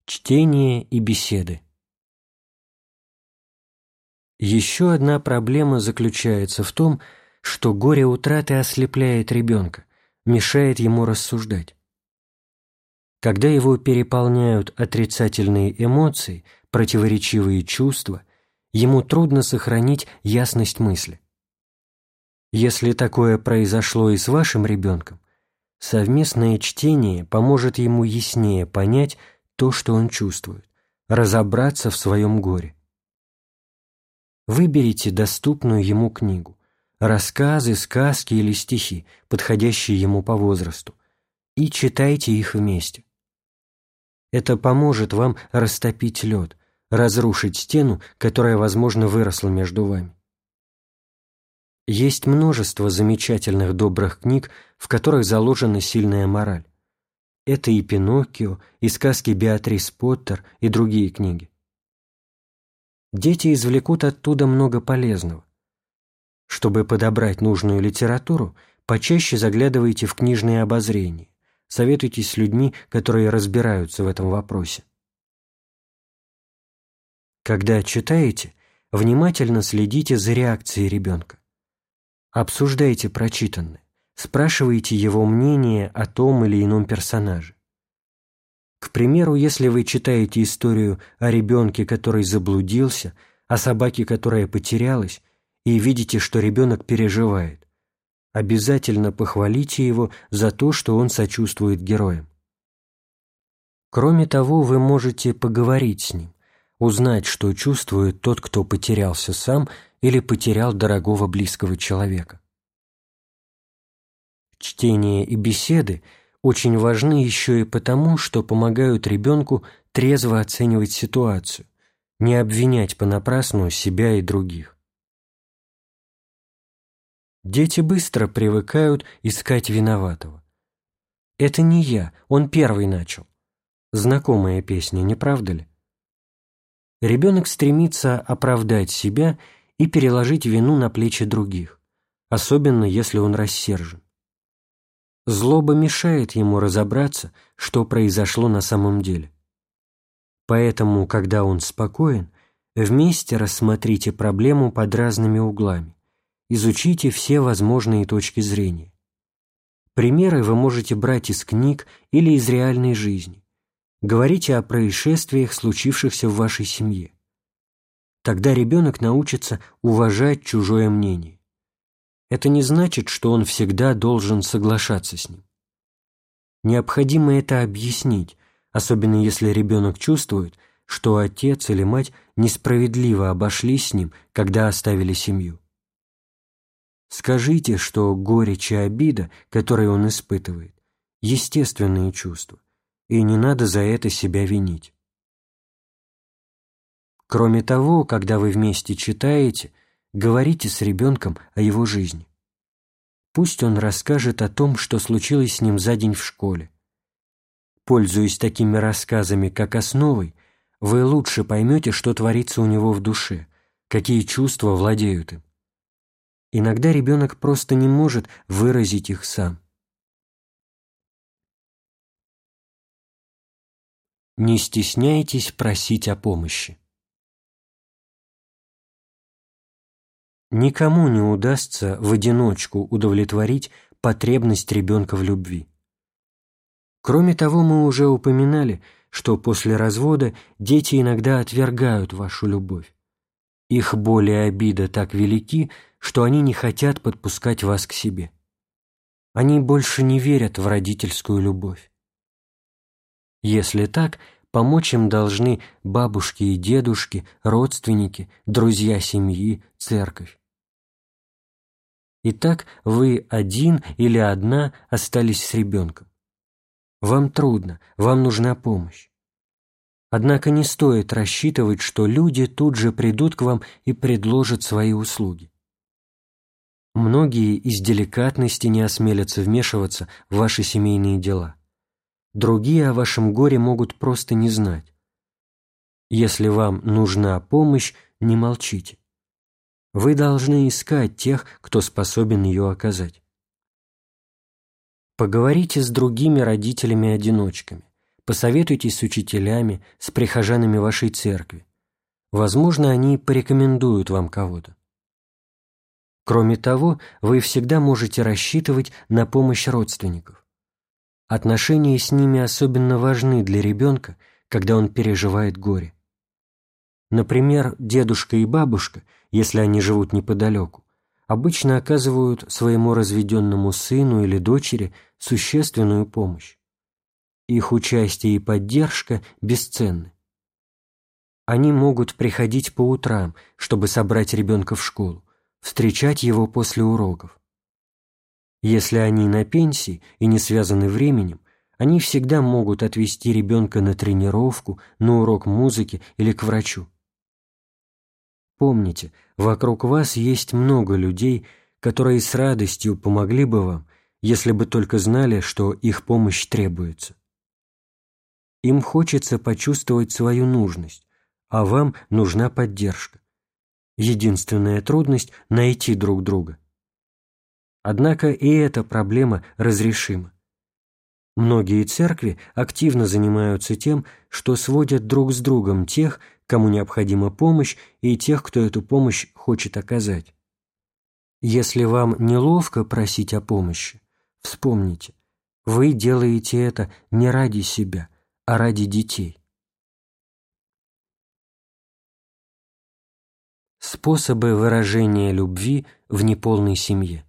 Чтение и беседы. Еще одна проблема заключается в том, что горе утраты ослепляет ребенка, мешает ему рассуждать. Когда его переполняют отрицательные эмоции, противоречивые чувства, ему трудно сохранить ясность мысли. Если такое произошло и с вашим ребенком, совместное чтение поможет ему яснее понять то, что он чувствует, разобраться в своем горе. Выберите доступную ему книгу, рассказы, сказки или стихи, подходящие ему по возрасту, и читайте их вместе. Это поможет вам растопить лед, разрушить стену, которая, возможно, выросла между вами. Есть множество замечательных добрых книг, в которых заложена сильная мораль. Это и Пиноккио, и сказки Беатрис Поттер, и другие книги. Дети извлекут оттуда много полезного. Чтобы подобрать нужную литературу, почаще заглядывайте в книжные обозрения, советуйтесь с людьми, которые разбираются в этом вопросе. Когда читаете, внимательно следите за реакцией ребенка. Обсуждайте прочитанное, спрашивайте его мнение о том или ином персонаже. К примеру, если вы читаете историю о ребенке, который заблудился, о собаке, которая потерялась, и видите, что ребенок переживает, обязательно похвалите его за то, что он сочувствует героям. Кроме того, вы можете поговорить с ним, узнать, что чувствует тот, кто потерялся сам или потерял дорогого близкого человека. Чтение и беседы очень важны еще и потому, что помогают ребенку трезво оценивать ситуацию, не обвинять понапрасну себя и других. Дети быстро привыкают искать виноватого. «Это не я, он первый начал». Знакомая песня, не правда ли? Ребенок стремится оправдать себя и переложить вину на плечи других, особенно если он рассержен. Злоба мешает ему разобраться, что произошло на самом деле. Поэтому, когда он спокоен, вместе рассмотрите проблему под разными углами, изучите все возможные точки зрения. Примеры вы можете брать из книг или из реальной жизни. Говорите о происшествиях, случившихся в вашей семье. Тогда ребенок научится уважать чужое мнение. Это не значит, что он всегда должен соглашаться с ним. Необходимо это объяснить, особенно если ребенок чувствует, что отец или мать несправедливо обошлись с ним, когда оставили семью. Скажите, что горечь и обида, которые он испытывает, естественные чувства, и не надо за это себя винить. Кроме того, когда вы вместе читаете, говорите с ребенком о его жизни. Пусть он расскажет о том, что случилось с ним за день в школе. Пользуясь такими рассказами как основой, вы лучше поймете, что творится у него в душе, какие чувства владеют им. Иногда ребенок просто не может выразить их сам. Не стесняйтесь просить о помощи. Никому не удастся в одиночку удовлетворить потребность ребенка в любви. Кроме того, мы уже упоминали, что после развода дети иногда отвергают вашу любовь. Их боль и обида так велики, что они не хотят подпускать вас к себе. Они больше не верят в родительскую любовь. Если так, помочь им должны бабушки и дедушки, родственники, друзья семьи, церковь. Итак, вы один или одна остались с ребенком. Вам трудно, вам нужна помощь. Однако не стоит рассчитывать, что люди тут же придут к вам и предложат свои услуги. Многие из деликатности не осмелятся вмешиваться в ваши семейные дела. Другие о вашем горе могут просто не знать. Если вам нужна помощь, не молчите. Вы должны искать тех, кто способен ее оказать. Поговорите с другими родителями-одиночками, посоветуйтесь с учителями, с прихожанами вашей церкви. Возможно, они порекомендуют вам кого-то. Кроме того, вы всегда можете рассчитывать на помощь родственников. Отношения с ними особенно важны для ребенка, когда он переживает горе. Например, дедушка и бабушка, если они живут неподалеку, обычно оказывают своему разведенному сыну или дочери существенную помощь. Их участие и поддержка бесценны. Они могут приходить по утрам, чтобы собрать ребенка в школу, встречать его после уроков. Если они на пенсии и не связаны временем, они всегда могут отвезти ребенка на тренировку, на урок музыки или к врачу. Помните, вокруг вас есть много людей, которые с радостью помогли бы вам, если бы только знали, что их помощь требуется. Им хочется почувствовать свою нужность, а вам нужна поддержка. Единственная трудность – найти друг друга. Однако и эта проблема разрешима. Многие церкви активно занимаются тем, что сводят друг с другом тех, кому необходима помощь, и тех, кто эту помощь хочет оказать. Если вам неловко просить о помощи, вспомните, вы делаете это не ради себя, а ради детей. Способы выражения любви в неполной семье.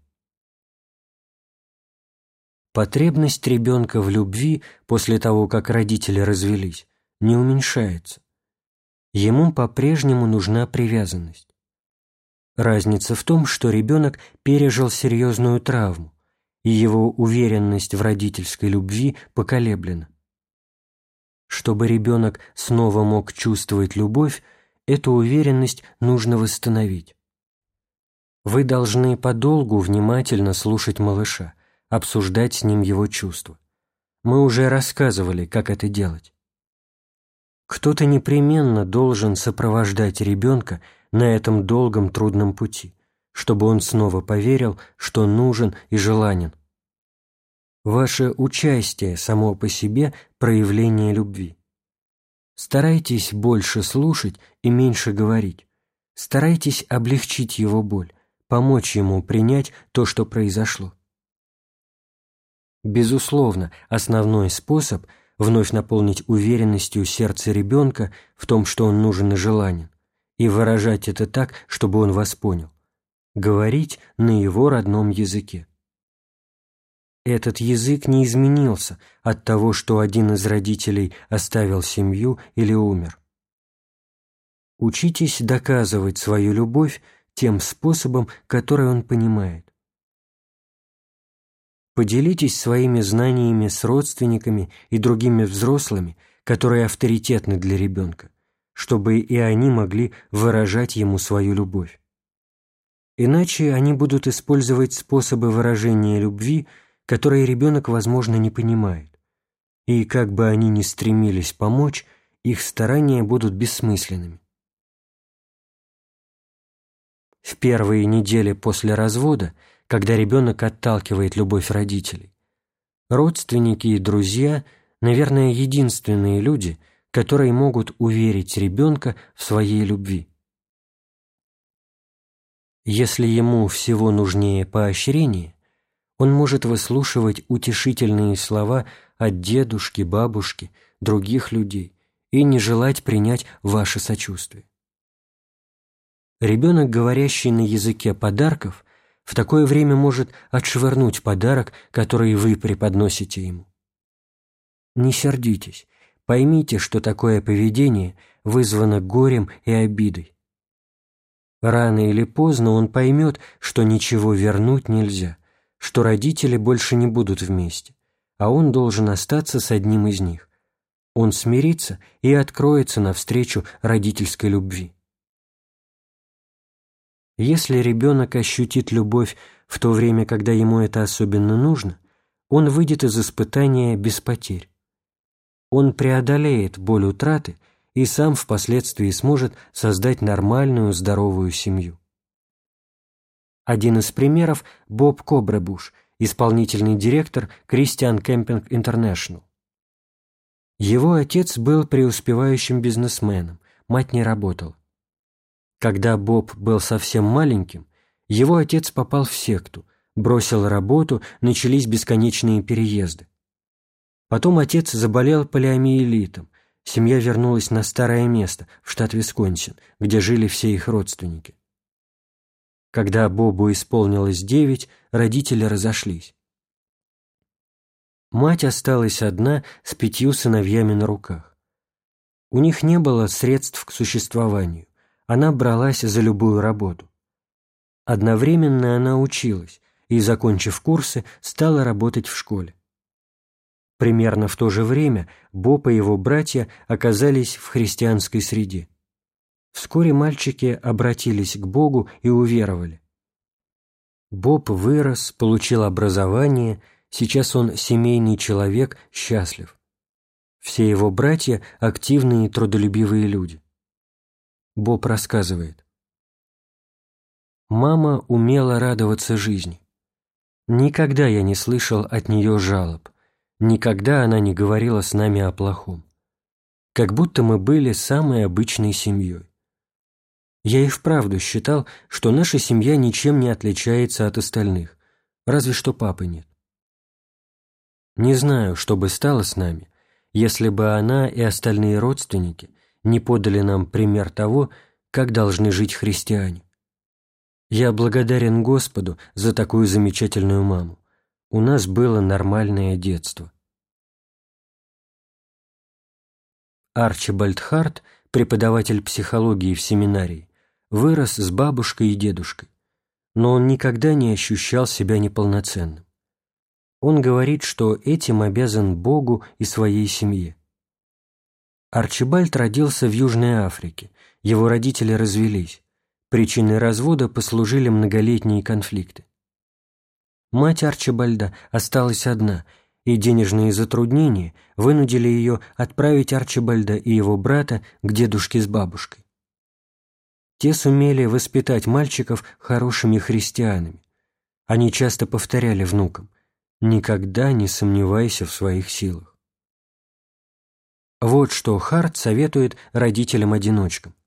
Потребность ребенка в любви после того, как родители развелись, не уменьшается. Ему по-прежнему нужна привязанность. Разница в том, что ребенок пережил серьезную травму, и его уверенность в родительской любви поколеблена. Чтобы ребенок снова мог чувствовать любовь, эту уверенность нужно восстановить. Вы должны подолгу внимательно слушать малыша, обсуждать с ним его чувства. Мы уже рассказывали, как это делать. Кто-то непременно должен сопровождать ребенка на этом долгом трудном пути, чтобы он снова поверил, что нужен и желанен. Ваше участие само по себе – проявление любви. Старайтесь больше слушать и меньше говорить. Старайтесь облегчить его боль, помочь ему принять то, что произошло. Безусловно, основной способ – вновь наполнить уверенностью сердце ребенка в том, что он нужен и желанен, и выражать это так, чтобы он вас понял. Говорить на его родном языке. Этот язык не изменился от того, что один из родителей оставил семью или умер. Учитесь доказывать свою любовь тем способом, который он понимает. Поделитесь своими знаниями с родственниками и другими взрослыми, которые авторитетны для ребенка, чтобы и они могли выражать ему свою любовь. Иначе они будут использовать способы выражения любви, которые ребенок, возможно, не понимает. И как бы они ни стремились помочь, их старания будут бессмысленными. В первые недели после развода, когда ребенок отталкивает любовь родителей, родственники и друзья, наверное, единственные люди, которые могут уверить ребенка в своей любви. Если ему всего нужнее поощрение, он может выслушивать утешительные слова от дедушки, бабушки, других людей и не желать принять ваше сочувствие. Ребенок, говорящий на языке подарков, в такое время может отшвырнуть подарок, который вы преподносите ему. Не сердитесь, поймите, что такое поведение вызвано горем и обидой. Рано или поздно он поймет, что ничего вернуть нельзя, что родители больше не будут вместе, а он должен остаться с одним из них. Он смирится и откроется навстречу родительской любви. Если ребенок ощутит любовь в то время, когда ему это особенно нужно, он выйдет из испытания без потерь. Он преодолеет боль утраты и сам впоследствии сможет создать нормальную, здоровую семью. Один из примеров – Боб Кобребуш, исполнительный директор Christian Camping International. Его отец был преуспевающим бизнесменом, мать не работала. Когда Боб был совсем маленьким, его отец попал в секту, бросил работу, начались бесконечные переезды. Потом отец заболел полиомиелитом, семья вернулась на старое место, в штат Висконсин, где жили все их родственники. Когда Бобу исполнилось 9, родители разошлись. Мать осталась одна с 5 сыновьями на руках. У них не было средств к существованию, она бралась за любую работу. Одновременно она училась и, закончив курсы, стала работать в школе. Примерно в то же время Боб и его братья оказались в христианской среде. Вскоре мальчики обратились к Богу и уверовали. Боб вырос, получил образование, сейчас он семейный человек, счастлив. Все его братья – активные и трудолюбивые люди. Боб рассказывает. «Мама умела радоваться жизни. Никогда я не слышал от нее жалоб. Никогда она не говорила с нами о плохом. Как будто мы были самой обычной семьей. Я и вправду считал, что наша семья ничем не отличается от остальных, разве что папы нет. Не знаю, что бы стало с нами, если бы она и остальные родственники не подали нам пример того, как должны жить христиане. Я благодарен Господу за такую замечательную маму. У нас было нормальное детство». Арчибальд Харт, преподаватель психологии в семинарии, вырос с бабушкой и дедушкой, но он никогда не ощущал себя неполноценным. Он говорит, что этим обязан Богу и своей семье. Арчибальд родился в Южной Африке, его родители развелись. Причиной развода послужили многолетние конфликты. Мать Арчибальда осталась одна, и денежные затруднения вынудили ее отправить Арчибальда и его брата к дедушке с бабушкой. Те сумели воспитать мальчиков хорошими христианами. Они часто повторяли внукам: «Никогда не сомневайся в своих силах». Вот что Харт советует родителям-одиночкам.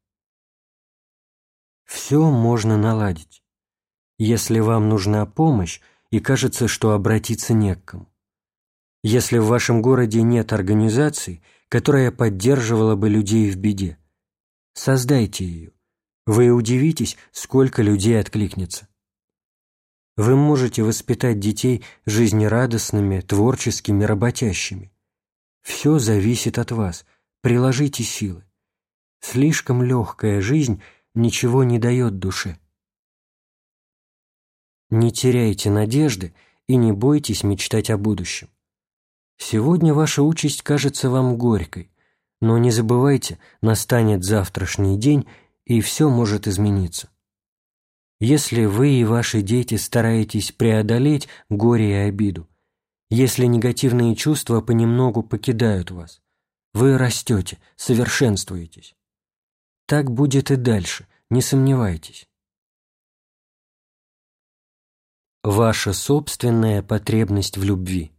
Все можно наладить. Если вам нужна помощь и кажется, что обратиться не к кому. Если в вашем городе нет организации, которая поддерживала бы людей в беде, создайте ее. Вы удивитесь, сколько людей откликнется. Вы можете воспитать детей жизнерадостными, творческими, работящими. Все зависит от вас. Приложите силы. Слишком легкая жизнь ничего не дает душе. Не теряйте надежды и не бойтесь мечтать о будущем. Сегодня ваша участь кажется вам горькой, но не забывайте, настанет завтрашний день, и все может измениться. Если вы и ваши дети стараетесь преодолеть горе и обиду, если негативные чувства понемногу покидают вас, вы растете, совершенствуетесь. Так будет и дальше, не сомневайтесь. Ваша собственная потребность в любви.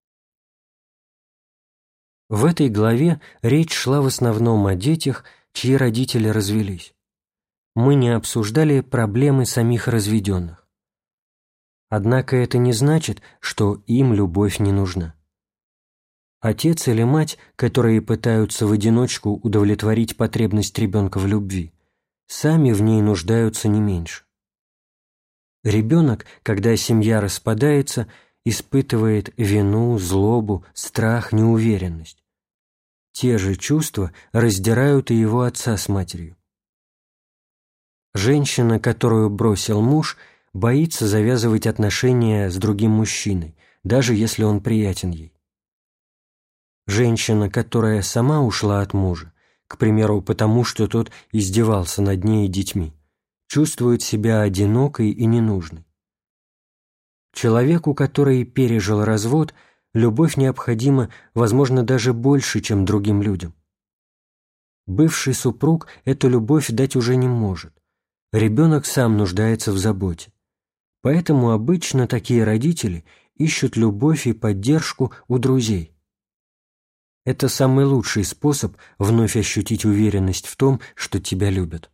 В этой главе речь шла в основном о детях, чьи родители развелись. Мы не обсуждали проблемы самих разведенных. Однако это не значит, что им любовь не нужна. Отец или мать, которые пытаются в одиночку удовлетворить потребность ребенка в любви, сами в ней нуждаются не меньше. Ребенок, когда семья распадается, испытывает вину, злобу, страх, неуверенность. Те же чувства раздирают и его отца с матерью. Женщина, которую бросил муж, боится завязывать отношения с другим мужчиной, даже если он приятен ей. Женщина, которая сама ушла от мужа, к примеру, потому что тот издевался над ней и детьми, чувствует себя одинокой и ненужной. Человеку, который пережил развод, любовь необходима, возможно, даже больше, чем другим людям. Бывший супруг эту любовь дать уже не может. Ребенок сам нуждается в заботе. Поэтому обычно такие родители ищут любовь и поддержку у друзей. Это самый лучший способ вновь ощутить уверенность в том, что тебя любят.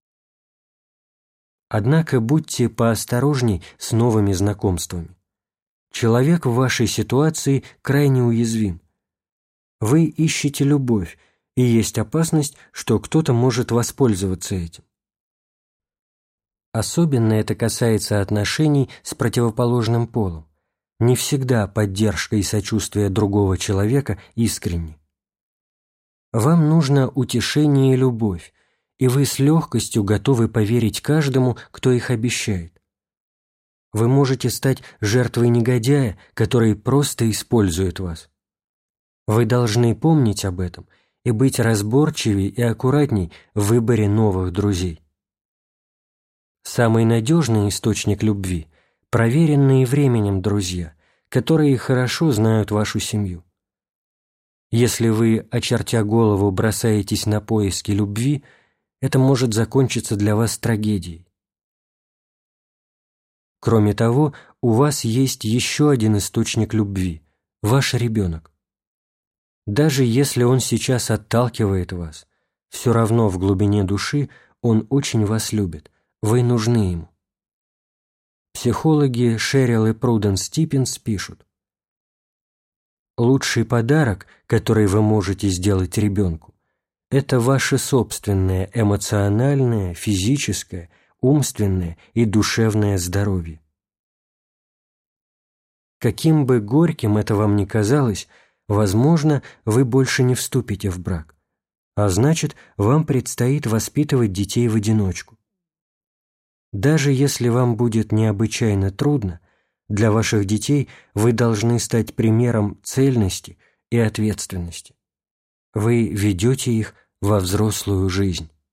Однако будьте поосторожней с новыми знакомствами. Человек в вашей ситуации крайне уязвим. Вы ищете любовь, и есть опасность, что кто-то может воспользоваться этим. Особенно это касается отношений с противоположным полом. Не всегда поддержка и сочувствие другого человека искренни. Вам нужно утешение и любовь, и вы с легкостью готовы поверить каждому, кто их обещает. Вы можете стать жертвой негодяя, который просто использует вас. Вы должны помнить об этом и быть разборчивей и аккуратней в выборе новых друзей. Самый надежный источник любви – проверенные временем друзья, которые хорошо знают вашу семью. Если вы, очертя голову, бросаетесь на поиски любви, это может закончиться для вас трагедией. Кроме того, у вас есть еще один источник любви – ваш ребенок. Даже если он сейчас отталкивает вас, все равно в глубине души он очень вас любит, вы нужны ему. Психологи Шерил и Пруденс Типпинс пишут: «Лучший подарок, который вы можете сделать ребенку, это ваше собственное эмоциональное, физическое, умственное и душевное здоровье». Каким бы горьким это вам ни казалось, возможно, вы больше не вступите в брак, а значит, вам предстоит воспитывать детей в одиночку. Даже если вам будет необычайно трудно, для ваших детей вы должны стать примером цельности и ответственности. Вы ведете их во взрослую жизнь.